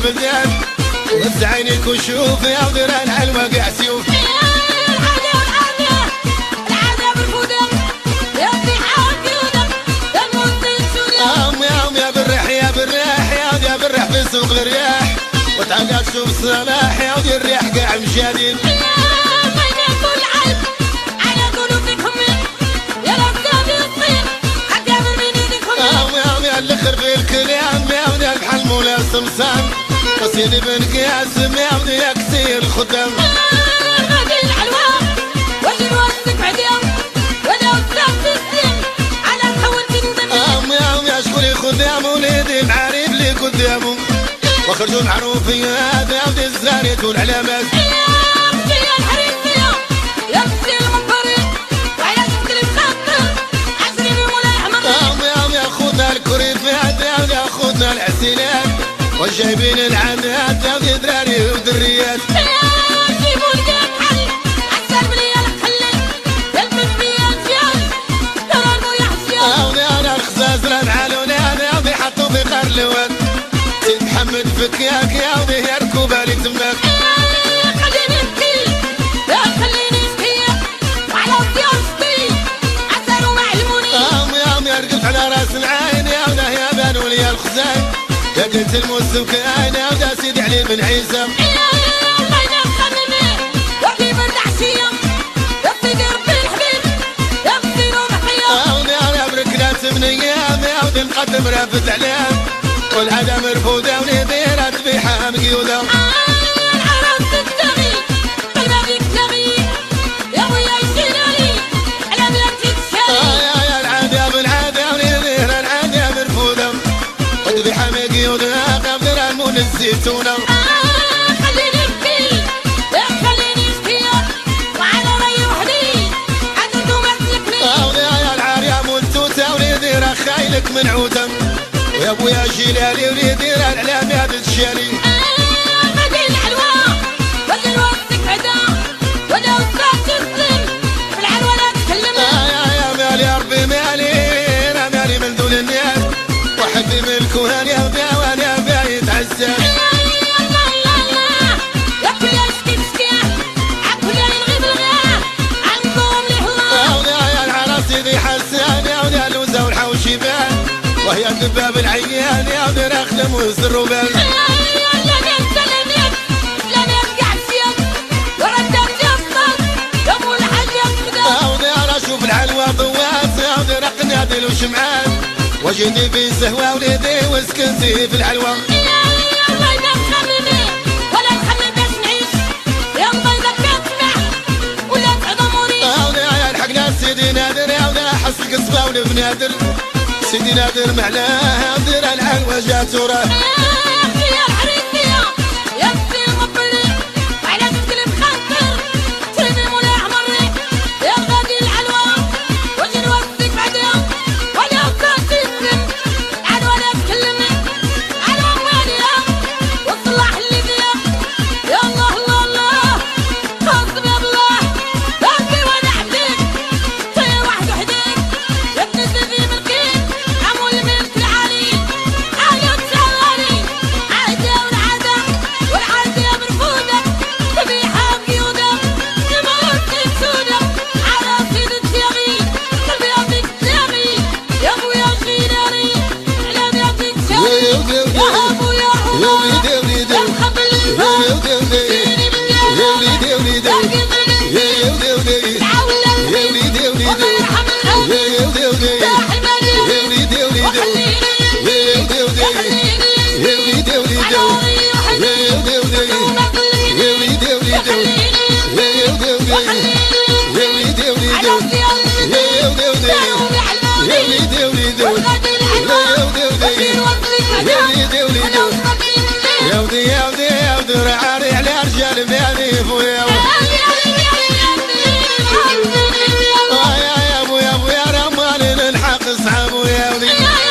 البلدان وفز عينيك وشوف يا ودير الحلوة قاع سيوف يا بالريح في سوق الرياح وتعقد تشوف الصلاح يا ودي الريح قاع مشادين يا الاخر في الكلام يا ودي البحل مولا سمسان وسيدي بن قاسم يا ودي يا كثير الخدام يا شكون خدام وليدي معارف لي قدامهم وخرجوا المعروفيات يا ودي الزانيت والعلامات يا خوتنا الكريفات يا ودي خوتنا العسيلات والجايبين العادات يا ودي دراري ودريات حطوا في قار لوان سيد محمد فكياك يا ودي يا ركوبة لي تماك خليني نبكي لا خليني نبكي وعلى ضيافتي عسل ومعلموني يا رقبت على راس العين يا ودا يا بانوا لي الخزان يا قلت الموسم كاين يا ودا سيدي علي بن عيسى الله ينصرني وكي من عشية يا سيدي ربي الحبيب يا مسير ومحيا يا بركنا 8 ايام يا ودي نقدم رافد علام والعادة مرفوضة وليديرها ذبيحة مقيودة العرب تتغي قلبها فيك تغي يا خويا يشيلالي على بلادي تشالي يا العادة بالعادة وليديرها العادة مرفوضة وذبيحة مقيودة قبلها المون الزيتونة خليني نبكي لا خليني نشكي وعلى راي وحدي عدد وما تسلكني يا العارية مولتوتة وليديرها خايلك من عودة ويا ابويا جيلالي وليدير الاعلام هذا الشالي غادي الحلوى غادي نوصيك عدا ولا وصلت تسلم في الحلوى لا تكلم يا مالي يا ربي مالي انا مالي من دون الناس وحبي من الكهان يا ودي وانا بايت عزاز يا كل شكي تشكي عكل يلغي بالغاه عنكم ليه الله يا العراس سيدي حسان يا ودي اللوزه والحوشي بان وهي الدباب العيان يا ودي اخدم وسر وبال شوف الحلوى ضواس يا ودي رقنادل وشمعان وجدي في سهوة وليدي وسكنتي في الحلوى الله ينخمني ولا نخمن باش نعيش يا مضيضك تسمع ولا تعظموني يا الحقنا سيدي نادر يا ودي حس القصبة والبنادر سيدي نادر معلاه ودير الحلوى جات وراه يا الحريسية يا بنتي المبري وعلى تتكلم خاطر ترمي مولاي عمري يا غادي الحلوى واجي نوصيك بعدها ولا تسلم الحلوى لا تكلمي على اموالها والصلاح اللي فيها يا الله الله الله خاصم يا الله ربي وانا عبدك طير واحد وحدك يا ابن سيدي ملكي عمو الملك العالي عالي وتسالي عادة والعادة والعادة مرفوضة ذبيحة بقيودة تموت تسودة على سيد التياغي قلبي يعطيك تلاغي يا ابويا جيلاني على يعطيك تلاغي يا ابويا حمار يا مخبل الفار سيدي بالدار يا وليدي يا وليدي تعاون للبيت والله يرحم الأب صاحب اليمين وخليني يا ودي رعاري على رجال مالي فويا يا ابويا رمالي نلحق اصحابو يا ودي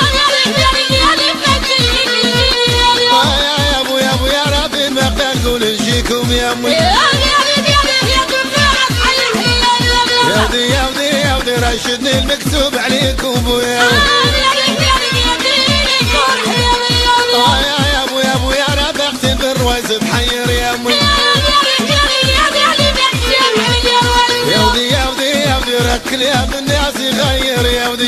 يا ابويا رابي المقدار قول نجيكم يا امي يا ودي راشدني المكتوب عليكم بويا يا ابويا رابي الجرويز تحير يا امي يا ودي يا ودي يا ودي ركل يا بالناس يغير يا ودي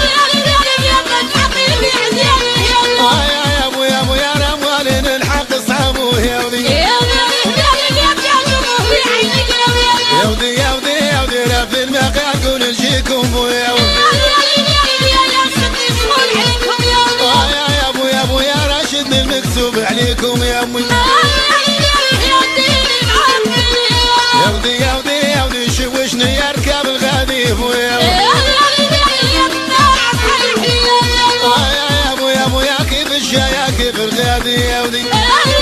يا ابو يا ابو يا رموالين الحق صعبوه يا ودي يا ودي يا ودي يا ودي رافي المقع قول نجيكم بو يا ودي يا ابو يا ابو يا راشد المكتوب عليكم يا امي يا ودي يا ودي يا ودي شوشني يركب الغديف ويا ودي يا ابو يا ابو يا كيف الشاي كيف الغادي يا ودي